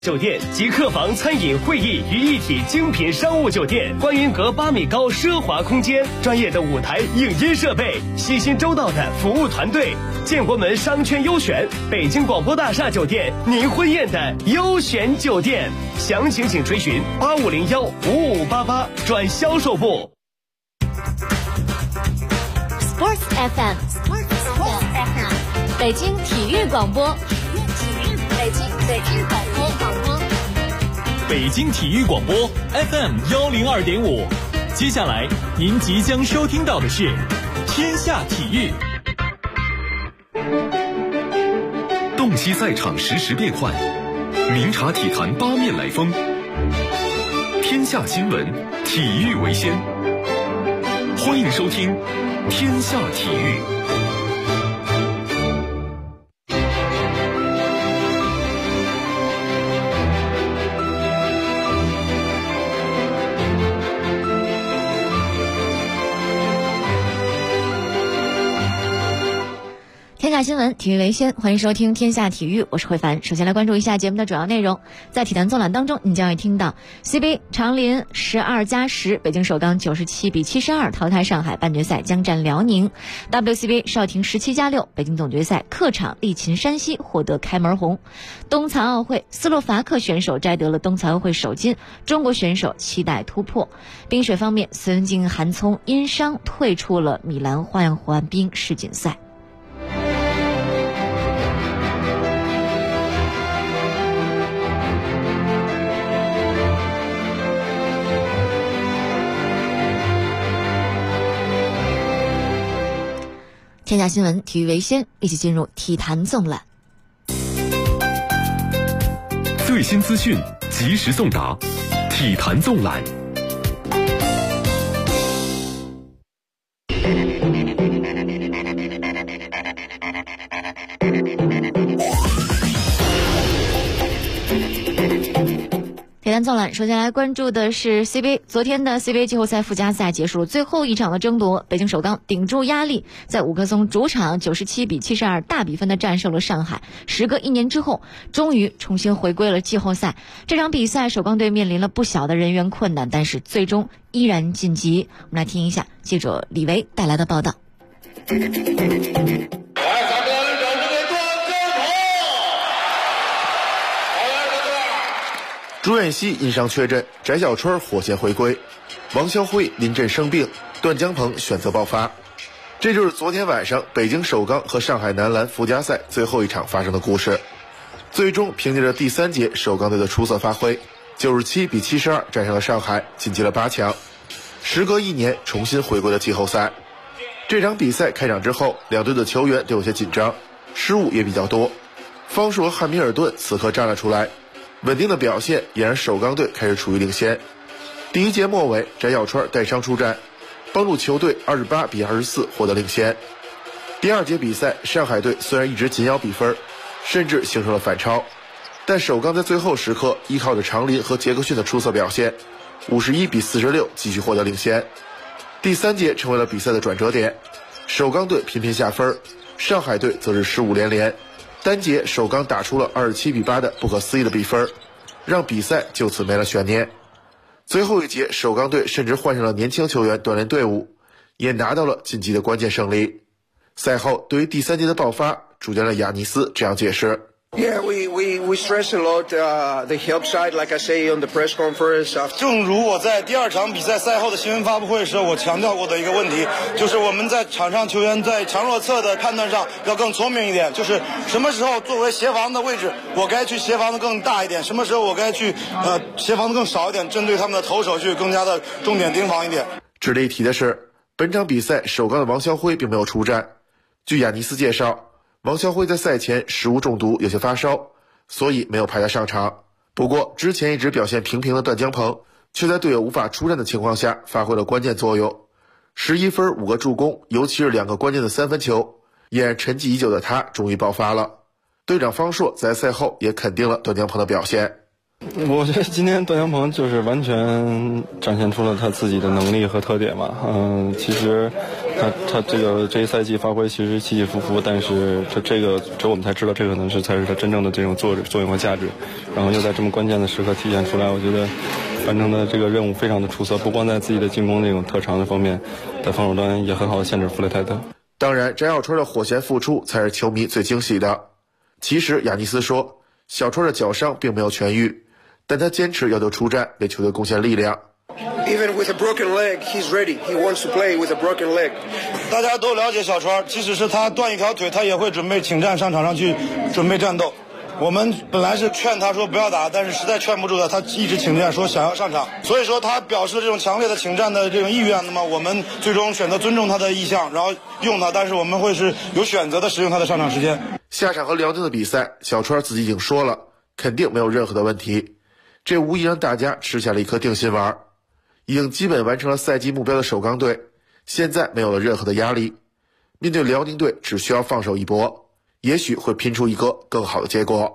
酒店集客房、餐饮、会议于一体精品商务酒店，观云阁8米高奢华空间，专业的舞台影音设备，细心周到的服务团队，建国门商圈优选，北京广播大厦酒店，您婚宴的优选酒店。详情请垂询8501-5588转销售部。 Sports FM， 北京体育广播， 北京体育广播 FM 102.5。接下来您即将收听到的是天下体育。 洞悉赛场实时变幻，明察体坛八面来风。天下新闻，体育为先。欢迎收听天下体育。 天下新闻，体育为先，欢迎收听天下体育，我是慧凡。首先来关注一下节目的主要内容。在体坛纵览当中，你将会听到 CBA 长林12+10，北京首钢97-72淘汰上海，半决赛将战辽宁。WCBA 邵廷17+6，北京总决赛客场力擒山西，获得开门红。冬残奥会，斯洛伐克选手摘得了冬残奥会首金，中国选手期待突破。冰雪方面，孙静、韩聪因伤退出了米兰花样滑冰世锦赛。天下新闻，体育为先，一起进入体坛纵览。 最新资讯，及时送达，体坛纵览。 体坛纵览，首先来关注的是 CBA。 昨天的 CBA 季后赛附加赛结束了最后一场的争夺，北京首钢顶住压力，在五棵松主场97-72大比分的战胜了上海。时隔1年之后，终于重新回归了季后赛。这场比赛首钢队面临了不小的人员困难，但是最终依然晋级。我们来听一下记者李维带来的报道。 朱彦西因伤缺阵，翟小春火线回归，王霄辉临阵生病，段江鹏选择爆发。这就是昨天晚上北京首钢和上海男篮附加赛最后一场发生的故事。最终凭借着第3节首钢队的出色发挥，97-72战胜了上海，晋级了8强。时隔1年重新回归了季后赛。这场比赛开场之后，两队的球员都有些紧张，失误也比较多。方硕和汉密尔顿此刻站了出来，稳定的表现也让首钢队开始处于领先。第1节末尾，翟小川带伤出战，帮助球队28-24获得领先。第2节比赛，上海队虽然一直紧咬比分，甚至形成了反超，但首钢在最后时刻依靠着长林和杰克逊的出色表现，51-46继续获得领先。第3节成为了比赛的转折点，首钢队频频下分，上海队则是失误连连。单节首钢打出了27-8的不可思议的比分，让比赛就此没了悬念。最后一节首钢队甚至换上了年轻球员锻炼队伍，也拿到了晋级的关键胜利。赛后对于第3节的爆发，主教练亚尼斯这样解释。 Yeah, we stress a lot the help side, like I say on the press conference. 正如我在第2场比赛赛后的新闻发布会时，我强调过的一个问题，就是我们在场上球员在强弱侧的判断上要更聪明一点，就是什么时候作为协防的位置，我该去协防的更大一点，什么时候我该去协防的更少一点，针对他们的投手去更加的重点盯防一点。 值得一提的是，本场比赛首钢的王霄辉并没有出战。据亚尼斯介绍，王霄辉在赛前食物中毒，有些发烧，所以没有派他上场。不过之前一直表现平平的段江鹏却在队友无法出战的情况下发挥了关键作用，11分5个助攻，尤其是2个关键的3分球，也让沉寂已久的他终于爆发了。队长方硕在赛后也肯定了段江鹏的表现。 我觉得今天段江鹏就是完全展现出了他自己的能力和特点嘛。其实他这一赛季发挥其实起起伏伏，但是这我们才知道这可能才是他真正的这种作用和价值。然后又在这么关键的时刻体现出来，我觉得完成的这个任务非常的出色，不光在自己的进攻这种特长的方面，在防守端也很好的限制弗雷泰特。 当然，翟小春的火线复出才是球迷最惊喜的。其实亚尼斯说，小春的脚伤并没有痊愈，但他坚持要求出战，为球队贡献力量。 Even with a broken leg, he's ready. He wants to play with a broken leg. 大家都了解小川，即使是他断一条腿，他也会准备请战上场上去准备战斗。我们本来是劝他说不要打，但是实在劝不住他，他一直请战说想要上场。所以说他表示了这种强烈的请战的这种意愿，那么我们最终选择尊重他的意向，然后用他，但是我们会是有选择的使用他的上场时间。 下场和辽宁的比赛，小川自己已经说了，肯定没有任何的问题，这无疑让大家吃下了一颗定心丸。已经基本完成了赛季目标的首钢队，现在没有了任何的压力，面对辽宁队只需要放手一搏，也许会拼出一个更好的结果。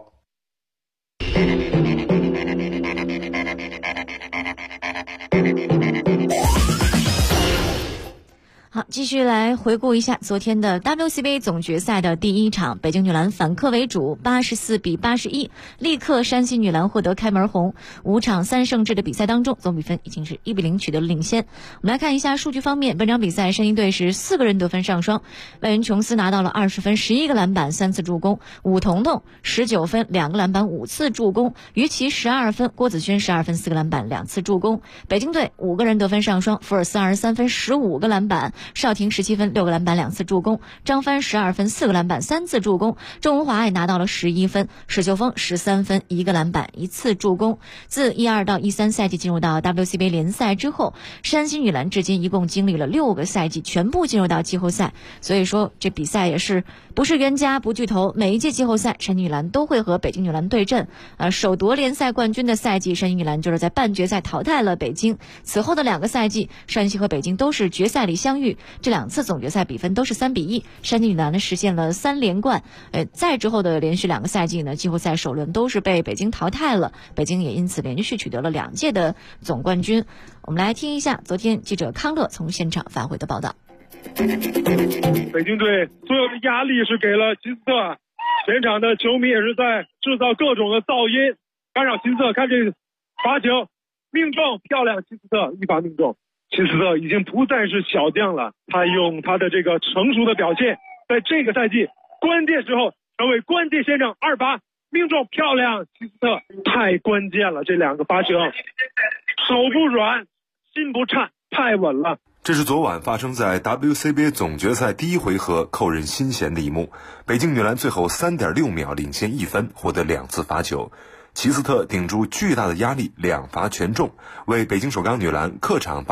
好，继续来回顾一下昨天的 WCBA 总决赛的第一场，北京女篮反客为主，84-81，力克山西女篮获得开门红。5场3胜制的比赛当中，总比分已经是1-0取得了领先。我们来看一下数据方面，本场比赛山西队是4个人得分上双，外援琼斯拿到了20分、11个篮板、3次助攻；武彤彤19分、2个篮板、5次助攻；于琦12分，郭子轩12分、4个篮板、2次助攻。北京队5个人得分上双，福尔斯23分、15个篮板。邵婷17分、6个篮板、2次助攻；张帆12分、4个篮板、3次助攻；郑文华也拿到了11分；史秋峰13分、1个篮板、1次助攻。自12到13赛季进入到 WCBA 联赛之后，山西女篮至今一共经历了6个赛季，全部进入到季后赛。所以说这比赛也是不是冤家不聚头，每一届季后赛山西女篮都会和北京女篮对阵。首夺联赛冠军的赛季，山西女篮就是在半决赛淘汰了北京。此后的2个赛季，山西和北京都是决赛里相遇。这2次总决赛比分都是3-1，山西女篮呢实现了3连冠。再之后的连续2个赛季呢，季后赛首轮都是被北京淘汰了，北京也因此连续取得了2届的总冠军。我们来听一下昨天记者康乐从现场发回的报道。 北京队所有的压力是给了齐斯特，全场的球迷也是在制造各种的噪音干扰齐斯特。看这罚球命中，漂亮，齐斯特一罚命中。齐斯特已经不再是小将了，他用他的这个成熟的表现，在这个赛季关键时候成为关键先生，2罚命中，漂亮，齐斯特太关键了，这2个罚球，手不软，心不颤，太稳了。 这是昨晚发生在 WCBA 总决赛第1回合扣人心弦的一幕，北京女篮最后 3.6 秒领先1分，获得2次罚球。齐斯特顶住巨大的压力，2罚全中，为北京首钢女篮客场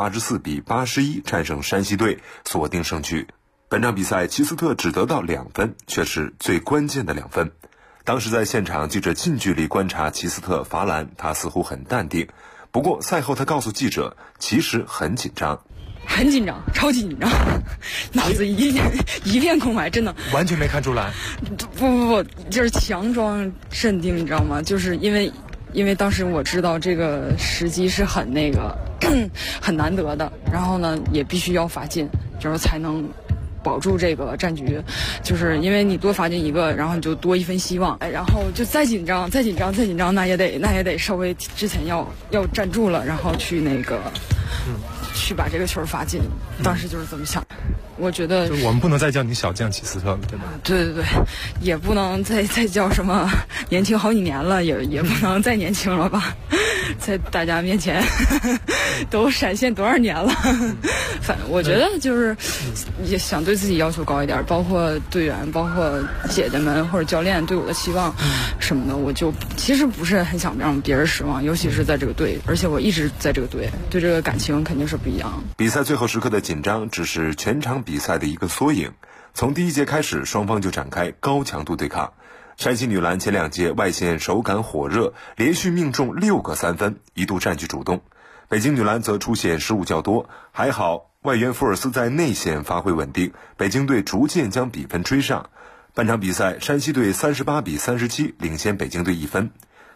84-81战胜山西队，锁定胜局。本场比赛齐斯特只得到2分，却是最关键的2分。当时在现场，记者近距离观察齐斯特罚篮，他似乎很淡定。不过赛后他告诉记者，其实很紧张。 很紧张，超级紧张，脑子一片空白，真的完全没看出来。 不，就是强装镇定，你知道吗？就是因为当时我知道这个时机是很很难得的，然后呢也必须要罚进，就是才能保住这个战局。就是因为你多罚进1个，然后你就多1分希望，然后就再紧张，那也得稍微之前要站住了，然后去去把这个球罚进，当时就是这么想。我觉得我们不能再叫你小将齐斯特了，对吧？ 对，也不能再叫什么年轻好几年了，也不能再年轻了吧，在大家面前都闪现多少年了。反正我觉得就是也想对自己要求高一点，包括队员，包括姐姐们或者教练对我的期望什么的，我就其实不是很想让别人失望，尤其是在这个队，而且我一直在这个队，对这个感情肯定是不一样。 比赛最后时刻的紧张只是全场比赛的一个缩影。从第1节开始，双方就展开高强度对抗。山西女篮前2节外线手感火热，连续命中6个3分，一度占据主动。北京女篮则出现失误较多，还好外援福尔斯在内线发挥稳定，北京队逐渐将比分追上。半场比赛，山西队38-37领先北京队1分。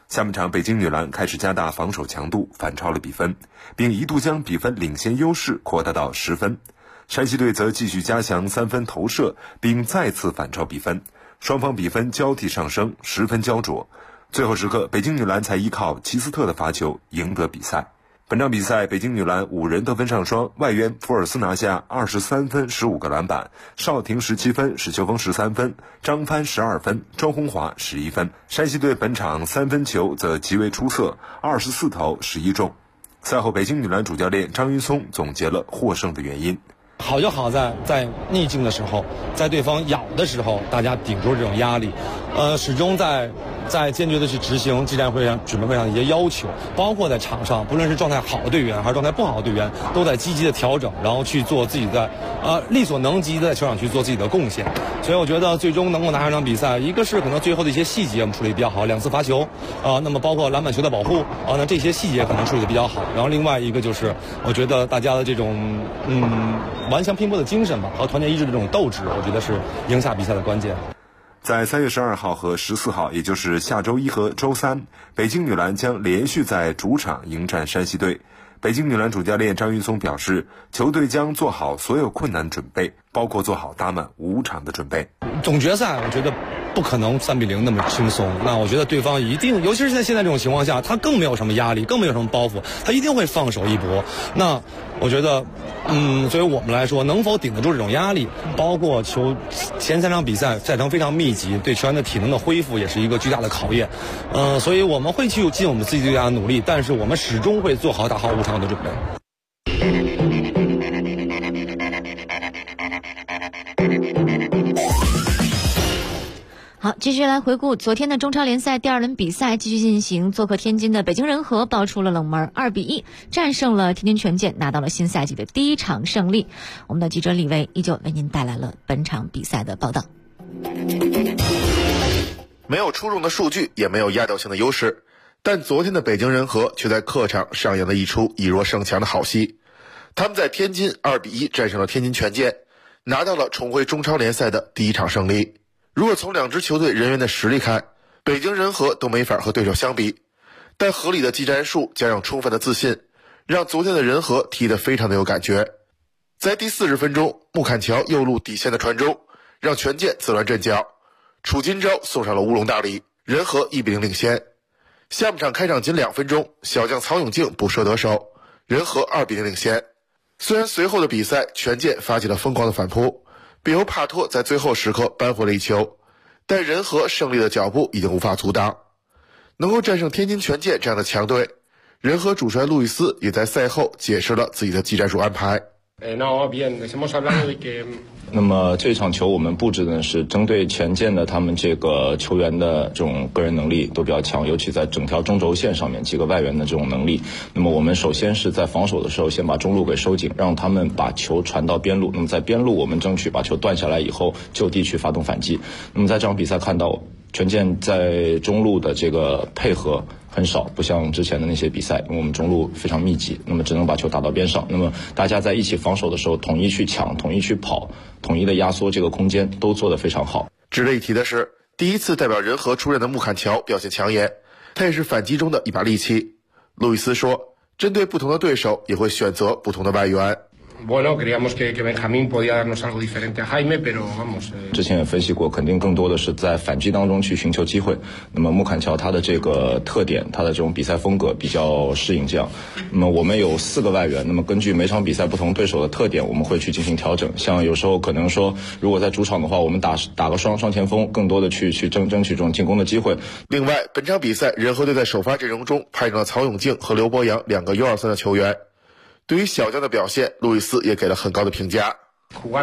下半场北京女篮开始加大防守强度，反超了比分，并一度将比分领先优势扩大到10分。山西队则继续加强3分投射，并再次反超比分，双方比分交替上升，10分焦灼。最后时刻，北京女篮才依靠齐斯特的罚球赢得比赛。本场比赛，北京女篮5人得分上双，外援福尔斯拿下23分15个篮板，邵婷17分，史秋峰13分，张帆12分，庄红华11分。山西队本场3分球则极为出色，24投11中。赛后，北京女篮主教练张云松总结了获胜的原因。 好就好在逆境的时候，在对方咬的时候，大家顶住这种压力，始终在坚决的去执行技战会上准备会上的一些要求，包括在场上，不论是状态好的队员还是状态不好的队员，都在积极的调整，然后去做自己的力所能及的在球场去做自己的贡献。所以我觉得最终能够拿下这场比赛，一个是可能最后的一些细节我们处理比较好，2次罚球那么包括篮板球的保护那这些细节可能处理的比较好。然后另外一个就是我觉得大家的这种顽强拼搏的精神吧，和团结一致的这种斗志，我觉得是赢下比赛的关键。 在3月12号和14号，也就是下周一和周3，北京女篮将连续在主场迎战山西队。北京女篮主教练张云松表示，球队将做好所有困难准备，包括做好打满5场的准备。 总决赛我觉得不可能3-0那么轻松，那我觉得对方一定，尤其是在现在这种情况下，他更没有什么压力，更没有什么包袱，他一定会放手一搏。那我觉得作为我们来说，能否顶得住这种压力，包括前3场比赛赛程非常密集，对球员的体能的恢复也是一个巨大的考验。所以我们会去尽我们自己最大的努力，但是我们始终会做好打好5场的准备。 好，继续来回顾昨天的中超联赛第2轮比赛继续进行，做客天津的北京人和爆出了冷门，2-1战胜了天津权健，拿到了新赛季的第1场胜利。我们的记者李卫依旧为您带来了本场比赛的报道。 没有出众的数据，也没有压倒性的优势，但昨天的北京人和却在客场上演了一出以弱胜强的好戏。他们在天津2-1战胜了天津权健，拿到了重回中超联赛的第1场胜利。如果从2支球队人员的实力看，北京人和都没法和对手相比，但合理的技战术加上充分的自信，让昨天的人和踢得非常的有感觉。在第40分钟，穆坎乔右路底线的传中，让权健自乱阵脚，楚金钊送上了乌龙大礼，人和1-0领先。下半场开场仅2分钟，小将曹永静补射得手，人和2-0领先。虽然随后的比赛权健发起了疯狂的反扑，并由帕托在最后时刻扳回了一球，但人和胜利的脚步已经无法阻挡。能够战胜天津权健这样的强队，人和主帅路易斯也在赛后解释了自己的技战术安排。 那么这场球我们布置的是针对权健的他们这个球员的这种个人能力都比较强，尤其在整条中轴线上面几个外援的这种能力。那么我们首先是在防守的时候先把中路给收紧，让他们把球传到边路，那么在边路我们争取把球断下来以后就地去发动反击。那么在这场比赛看到权健在中路的这个配合很少，不像之前的那些比赛，因为我们中路非常密集，那么只能把球打到边上，那么大家在一起防守的时候统一去抢，统一去跑，统一的压缩这个空间都做得非常好。 值得一提的是，第一次代表人和出任的穆坎乔表现抢眼，他也是反击中的一把利器。路易斯说，针对不同的对手也会选择不同的外援。 之前也分析过，肯定更多的是在反击当中去寻求机会。那么穆坎乔他的这个特点，他的这种比赛风格比较适应这样。那么我们有4个外援，那么根据每场比赛不同对手的特点，我们会去进行调整。像有时候可能说，如果在主场的话，我们打个双前锋，更多的去争取这种进攻的机会。 另外，本场比赛人和队在首发阵容中派上了曹永静和刘博洋2个 U23 的球员。对于小将的表现，路易斯也给了很高的评价。 那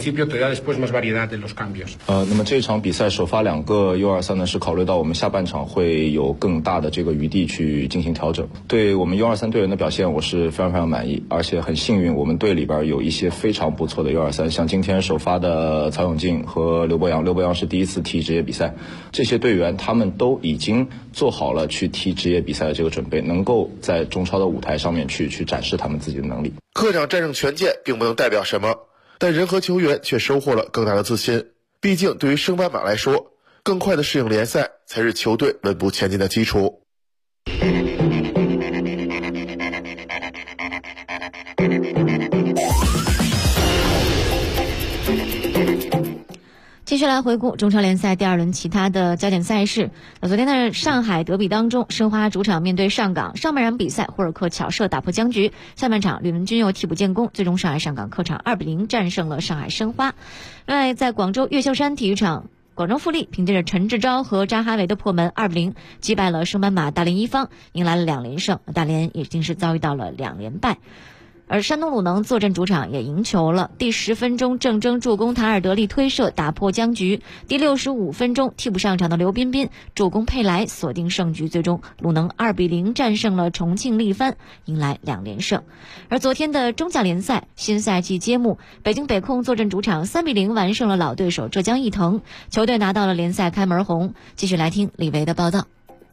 么这场比赛首发2个 U23 呢，是考虑到我们下半场会有更大的这个余地去进行调整。对我们 U23 队员的表现，我是非常满意，而且很幸运，我们队里边有一些非常不错的 U23， 像今天首发的曹永静和刘博洋，刘博洋是第1次踢职业比赛，这些队员他们都已经做好了去踢职业比赛的这个准备，能够在中超的舞台上面去展示他们自己的能力。 客场战胜权健并不能代表什么，但人和球员却收获了更大的自信。毕竟对于升班马来说，更快的适应联赛才是球队稳步前进的基础。 继续来回顾中超联赛第2轮其他的焦点赛事。昨天的上海德比当中，申花主场面对上港，上半场比赛霍尔克巧射打破僵局，下半场吕文君又替补建功，最终上海上港客场2-0战胜了上海申花。另外在广州越秀山体育场，广州富力凭借着陈志钊和扎哈维的破门2-0击败了升班马大连一方，迎来了2连胜，大连已经是遭遇到了2连败。而山东鲁能坐镇主场也赢球了，第10分钟郑铮助攻塔尔德利推射打破僵局，第65分钟替补上场的刘彬彬助攻佩莱锁定胜局，最终鲁能2-0战胜了重庆力帆，迎来2连胜。而昨天的中甲联赛新赛季揭幕，北京北控坐镇主场3-0完胜了老对手浙江毅腾，球队拿到了联赛开门红。继续来听李维的报道。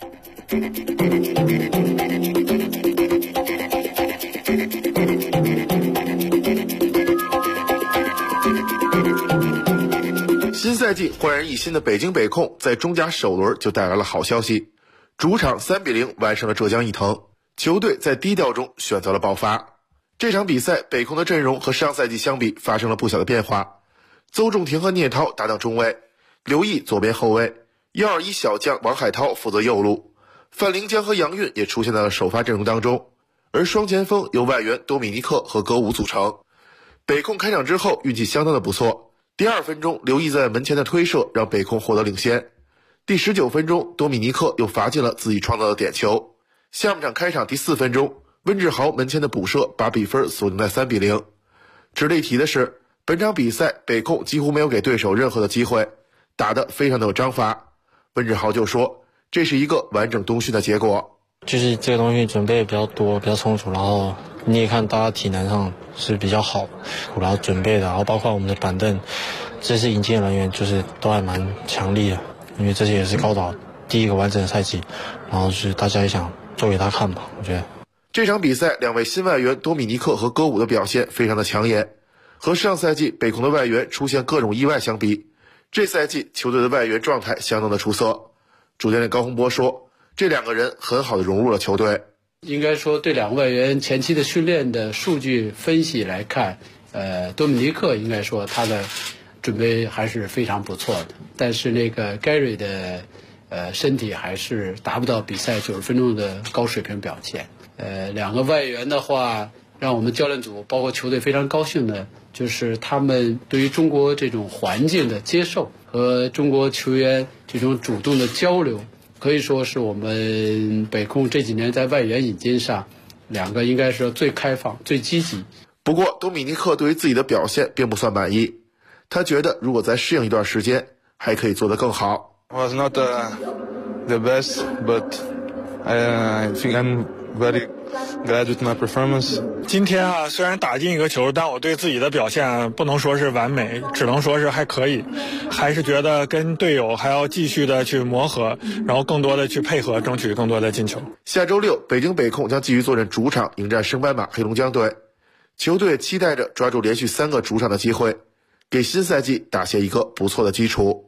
新赛季焕然一新的北京北控在中甲首轮就带来了好消息，主场3-0完胜了浙江毅腾，球队在低调中选择了爆发。这场比赛北控的阵容和上赛季相比发生了不小的变化，邹仲廷和聂涛搭档中卫，刘毅左边后卫，121小将王海涛负责右路，范凌江和杨运也出现在了首发阵容当中，而双前锋由外援多米尼克和戈武组成。北控开场之后运气相当的不错，第2分钟刘毅在门前的推射让北控获得领先，第19分钟多米尼克又罚进了自己创造的点球，下半场开场第4分钟温志豪门前的补射把比分锁定在3-0。值得一提的是，本场比赛北控几乎没有给对手任何的机会，打得非常的有章法。温志豪就说这是一个完整冬训的结果， 就是这个东西准备比较多比较充足，然后你也看大家体能上是比较好，然后准备的，然后包括我们的板凳，这次引进人员就是都还蛮强力的，因为这些也是高岛第一个完整的赛季，然后就是大家也想做给他看吧。我觉得这场比赛2位新外援多米尼克和戈武的表现非常的抢眼，和上赛季北控的外援出现各种意外相比，这赛季球队的外援状态相当的出色。主教练高洪波说，这2个人很好的融入了球队。 应该说对2个外援前期的训练的数据分析来看，多米尼克应该说他的准备还是非常不错的，但是那个 Gary 的身体还是达不到比赛90分钟的高水平表现。2个外援的话，让我们教练组包括球队非常高兴的就是他们对于中国这种环境的接受和中国球员这种主动的交流，可以说是我们北控这几年在外援引进上2个应该是最开放最积极。 不过多米尼克对于自己的表现并不算满意，他觉得如果再适应一段时间还可以做得更好。 Was not the best, but I think I'm very glad with my performance. 今天啊，虽然打进一个球，但我对自己的表现不能说是完美，只能说是还可以，还是觉得跟队友还要继续的去磨合，然后更多的去配合，争取更多的进球。 下周6，北京北控将继续坐镇主场迎战升班马黑龙江队，球队期待着抓住连续3个主场的机会，给新赛季打下一个不错的基础。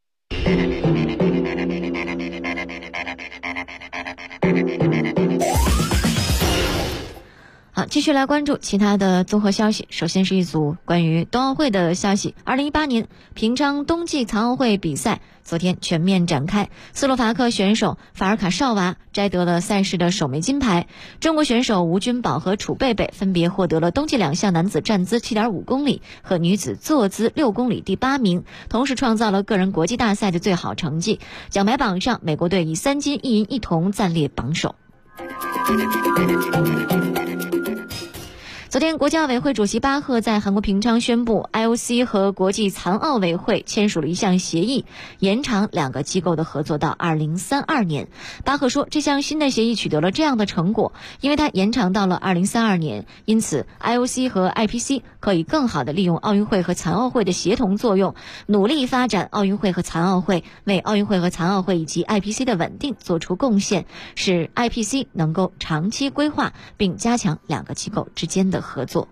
好，继续来关注其他的综合消息。首先是一组关于冬奥会的消息。2018年平昌冬季残奥会比赛昨天全面展开，斯洛伐克选手法尔卡绍娃摘得了赛事的首枚金牌，中国选手吴君宝和楚贝贝分别获得了冬季2项男子站姿 7.5 公里和女子坐姿6公里第8名，同时创造了个人国际大赛的最好成绩。奖牌榜上，美国队以3金1银1铜暂列榜首。昨天，国际奥委会主席巴赫在韩国平昌宣布 ，IOC 和国际残奥委会签署了一项协议，延长2个机构的合作到2032年。巴赫说，这项新的协议取得了这样的成果，因为它延长到了2032年，因此 IOC 和 IPC 可以更好地利用奥运会和残奥会的协同作用，努力发展奥运会和残奥会，为奥运会和残奥会以及 IPC 的稳定做出贡献，使 IPC 能够长期规划并加强2个机构之间的合作。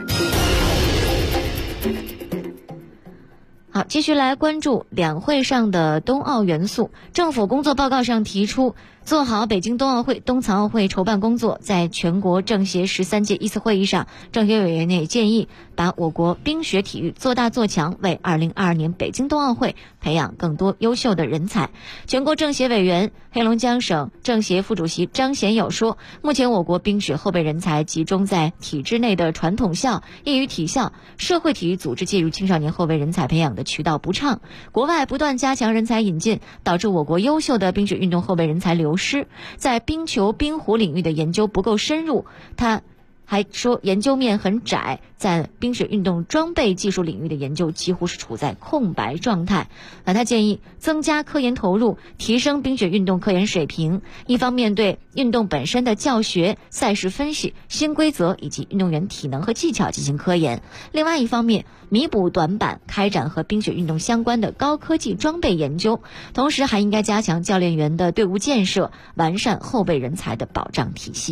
好，继续来关注两会上的冬奥元素。政府工作报告上提出， 做好北京冬奥会、冬残奥会筹办工作。在全国政协13届一次会议上，政协委员也建议把我国冰雪体育做大做强，为2022年北京冬奥会培养更多优秀的人才。全国政协委员、黑龙江省政协副主席张贤友说，目前我国冰雪后备人才集中在体制内的传统校、业余体校，社会体育组织介入青少年后备人才培养的渠道不畅，国外不断加强人才引进，导致我国优秀的冰雪运动后备人才流失，在冰球、冰壶领域的研究不够深入。他还说研究面很窄，在冰雪运动装备技术领域的研究几乎是处在空白状态。他建议增加科研投入，提升冰雪运动科研水平，一方面对运动本身的教学、赛事分析、新规则以及运动员体能和技巧进行科研，另外一方面弥补短板，开展和冰雪运动相关的高科技装备研究，同时还应该加强教练员的队伍建设，完善后备人才的保障体系。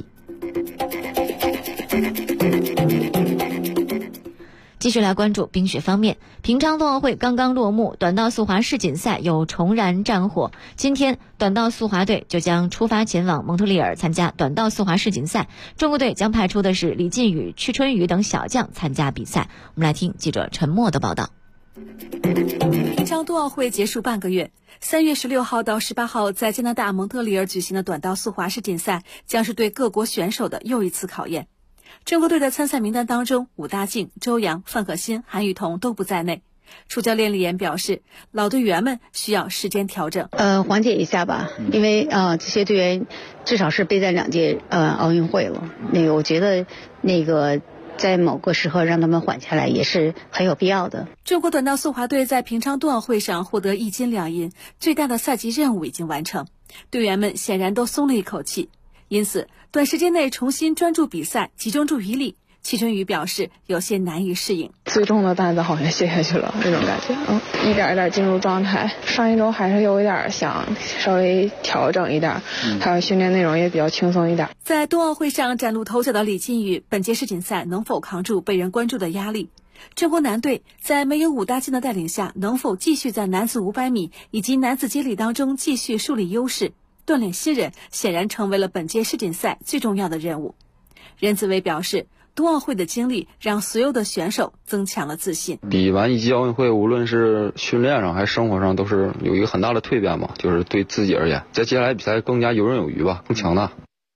继续来关注冰雪方面，平昌冬奥会刚刚落幕，短道速滑世锦赛又重燃战火。今天短道速滑队就将出发前往蒙特利尔参加短道速滑世锦赛，中国队将派出的是李靖宇、屈春雨等小将参加比赛。我们来听记者陈默的报道。 平昌冬奥会结束半个月，3月16号到18号在加拿大蒙特利尔举行的短道速滑世锦赛将是对各国选手的又一次考验。中国队的参赛名单当中，武大靖、周洋、范可新、韩雨桐都不在内。主教练李岩表示，老队员们需要时间调整， 缓解一下吧，因为这些队员至少是备战2届奥运会了，我觉得在某个时候让他们缓下来也是很有必要的。 中国短道速滑队在平昌冬奥会上获得1金2银，最大的赛季任务已经完成，队员们显然都松了一口气，因此短时间内重新专注比赛，集中注意力。戚春雨表示有些难以适应， 最重的担子好像卸下去了那种感觉，一点一点进入状态。上一周还是有一点想稍微调整一点，还有训练内容也比较轻松一点。 在冬奥会上崭露头角的李靖宇，本届世锦赛能否扛住被人关注的压力？中国男队在没有武大靖的带领下，能否继续在男子500米以及男子接力当中继续树立优势？锻炼新人显然成为了本届世锦赛最重要的任务。任子威表示，冬奥会的经历让所有的选手增强了自信。 比完1届奥运会，无论是训练上还是生活上，都是有一个很大的蜕变嘛，就是对自己而言，在接下来比赛更加游刃有余吧，更强大。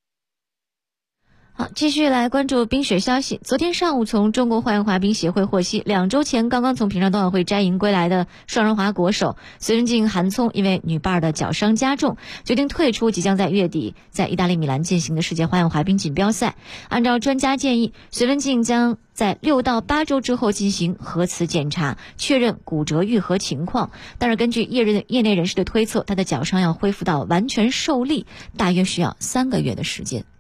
好，继续来关注冰雪消息。昨天上午，从中国花样滑冰协会获悉，2周前刚刚从平昌冬奥会摘银归来的双人滑国手隋文静、韩聪，因为女伴的脚伤加重，决定退出即将在月底在意大利米兰进行的世界花样滑冰锦标赛。按照专家建议，隋文静将在6到8周之后进行核磁检查，确认骨折愈合情况。但是根据业内人士的推测，她的脚伤要恢复到完全受力，大约需要3个月的时间。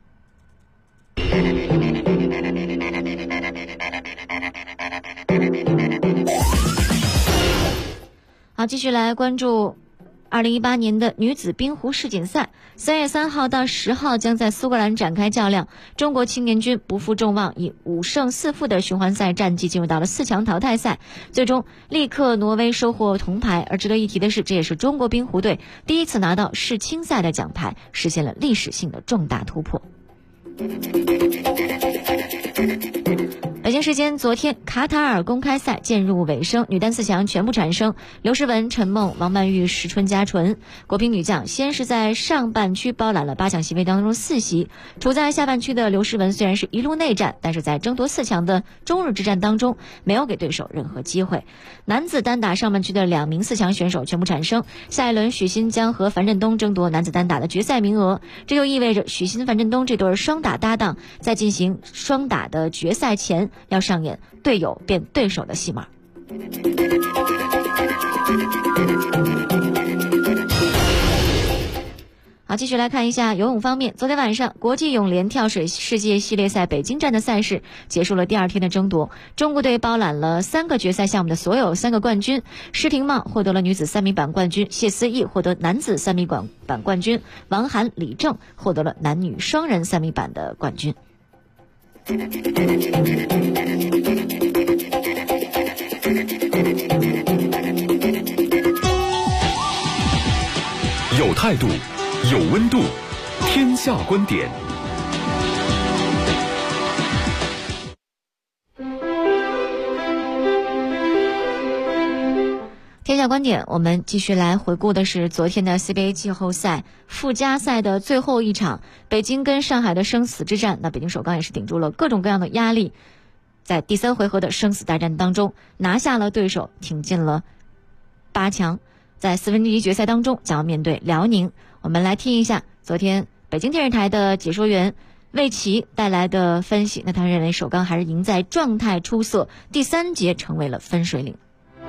好，继续来关注2018年的女子冰壶世锦赛。3月3号到10号将在苏格兰展开较量，中国青年军不负众望，以5胜4负的循环赛战绩进入到了4强淘汰赛，最终力克挪威收获铜牌。而值得一提的是，这也是中国冰壶队第一次拿到世青赛的奖牌，实现了历史性的重大突破。北京时间昨天，卡塔尔公开赛渐入尾声，女单4强全部产生，刘诗雯、陈梦、王曼玉、石春佳纯。国乒女将先是在上半区包揽了8项席位当中4席，处在下半区的刘诗雯虽然是一路内战，但是在争夺4强的中日之战当中没有给对手任何机会。男子单打上半区的2名4强选手全部产生，下一轮许昕将和樊振东争夺男子单打的决赛名额，这就意味着许昕、樊振东这对双打搭档在进行双打的决赛前要上演队友变对手的戏码。好，继续来看一下游泳方面。昨天晚上，国际泳联跳水世界系列赛北京站的赛事结束了第2天的争夺，中国队包揽了3个决赛项目的所有3个冠军。施廷懋获得了女子3米板冠军，谢思义获得男子3米板冠军，王涵、李正获得了男女双人3米板的冠军。 有态度，有温度， 天下观点。 天下观点，我们继续来回顾的是昨天的 CBA 季后赛附加赛的最后一场，北京跟上海的生死之战。那北京首钢也是顶住了各种各样的压力，在第3回合的生死大战当中拿下了对手，挺进了8强。在4分之一决赛当中将要面对辽宁。我们来听一下昨天北京电视台的解说员魏奇带来的分析。那他认为首钢还是赢在状态出色，第3节成为了分水岭。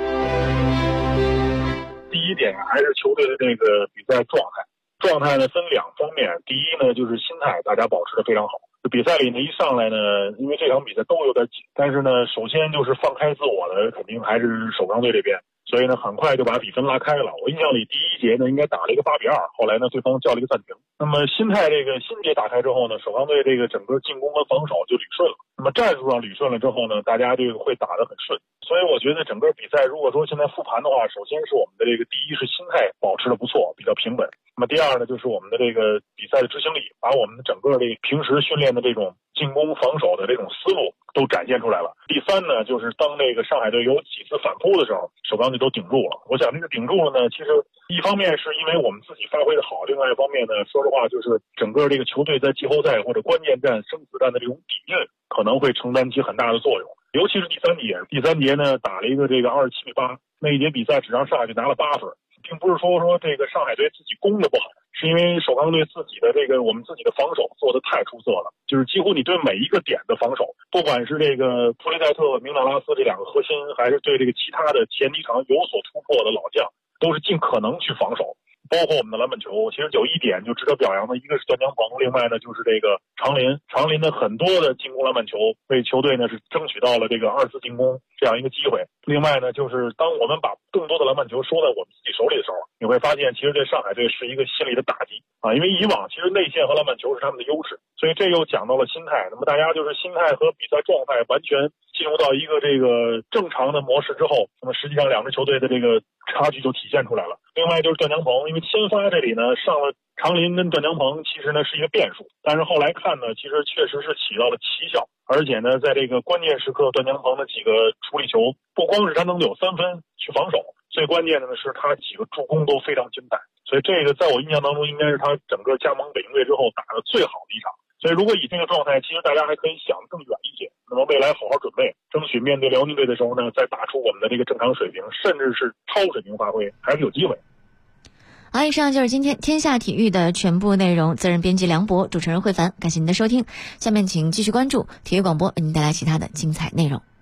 第一点还是球队的这个比赛状态呢分2方面。第一呢就是心态，大家保持得非常好。比赛里呢一上来呢，因为这场比赛都有点紧，但是呢首先就是放开自我的肯定还是首钢队这边，所以呢很快就把比分拉开了。我印象里第一节呢应该打了一个8-2，后来呢对方叫了一个暂停。那么心态这个心结打开之后呢，首钢队这个整个进攻和防守就捋顺了。那么战术上捋顺了之后呢，大家这个会打得很顺。所以我觉得整个比赛如果说现在复盘的话，首先是我们的这个第一是心态保持得不错，比较平稳。那么第二呢就是我们的这个比赛的执行力，把我们的整个这平时训练的这种进攻防守的这种思路都展现出来了。第三呢就是当这个上海队有几次反扑的时候，首钢队都顶住了。我想这个顶住了呢，其实一方面是因为我们自己发挥的好，另外一方面呢说实话就是整个这个球队在季后赛或者关键战生死战的这种底蕴可能会承担起很大的作用。尤其是第三节呢打了一个这个27-8，那一节比赛只让上海队拿了8分，并不是说这个上海队自己攻的不好，是因为首钢队自己的这个我们自己的防守做得太出色了，就是几乎你对每一个点的防守，不管是这个普雷戴特、明纳拉斯这2个核心，还是对这个其他的前几场有所突破的老将，都是尽可能去防守。包括我们的篮板球，其实有一点就值得表扬的，一个是段江鹏，另外呢就是这个长林的很多的进攻篮板球为球队呢是争取到了这个2次进攻这样一个机会。另外呢就是当我们把更多的篮板球收在我们自己手里的时候，你会发现其实对上海队是一个心理的打击啊，因为以往其实内线和篮板球是他们的优势，所以这又讲到了心态。那么大家就是心态和比赛状态完全进入到一个这个正常的模式之后，那么实际上2支球队的这个差距就体现出来了。另外就是段江鹏，因为先发这里呢上了长林跟段江鹏，其实呢是一个变数，但是后来看呢其实确实是起到了奇效，而且呢在这个关键时刻段江鹏的几个处理球，不光是他能有3分去防守，最关键的呢是他几个助攻都非常精彩，所以这个在我印象当中应该是他整个加盟北京队之后打的最好的一场。所以如果以这个状态，其实大家还可以想得更远一些，那么未来好好准备，争取面对辽宁队的时候呢再打出我们的这个正常水平，甚至是超水平发挥，还是有机会。 好，以上就是今天天下体育的全部内容。责任编辑梁博，主持人慧凡，感谢您的收听。下面请继续关注体育广播为您带来其他的精彩内容。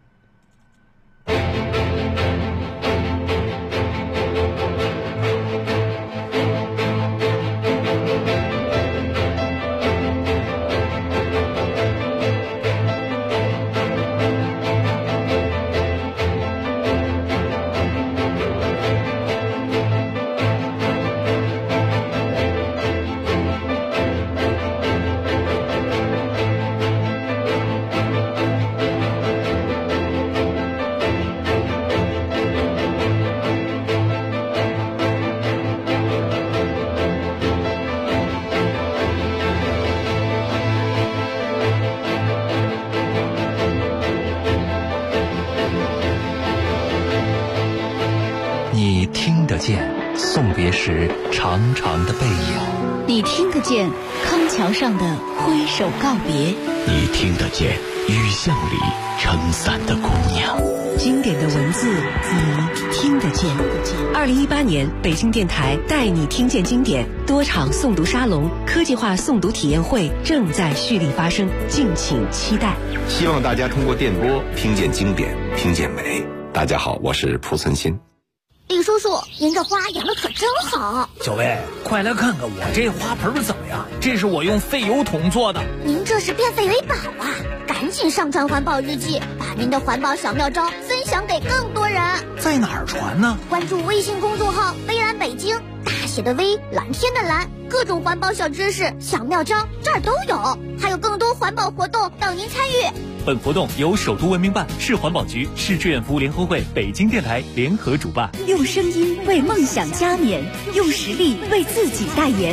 送别时长长的背影， 你听得见康桥上的挥手告别， 你听得见雨巷里撑伞的姑娘。 经典的文字你听得见。2018年北京电台带你听见经典多场诵读沙龙、科技化诵读体验会正在蓄力发生，敬请期待。 希望大家通过电波听见经典，听见美。大家好，我是蒲存昕。 李叔叔，您这花养的可真好。 小薇，快来看看我这花盆怎么样？这是我用废油桶做的。 您这是变废为宝啊！赶紧上传环保日记，把您的环保小妙招分享给更多人。 在哪儿传呢？ 关注微信公众号微蓝北京，大写的微，蓝天的蓝，各种环保小知识、小妙招这儿都有，还有更多环保活动等您参与。 本活动由首都文明办、市环保局、市志愿服务联合会、北京电台联合主办。 用声音为梦想加冕，用实力为自己代言。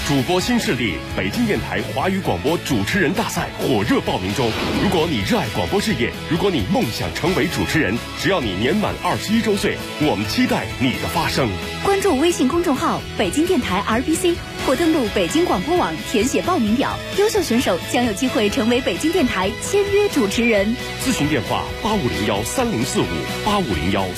主播新势力北京电台华语广播主持人大赛火热报名中。如果你热爱广播事业，如果你梦想成为主持人，只要你年满21周岁，我们期待你的发声。 关注微信公众号北京电台 RBC 或登录北京广播网填写报名表，优秀选手将有机会成为北京电台签约主持人。 咨询电话850130458501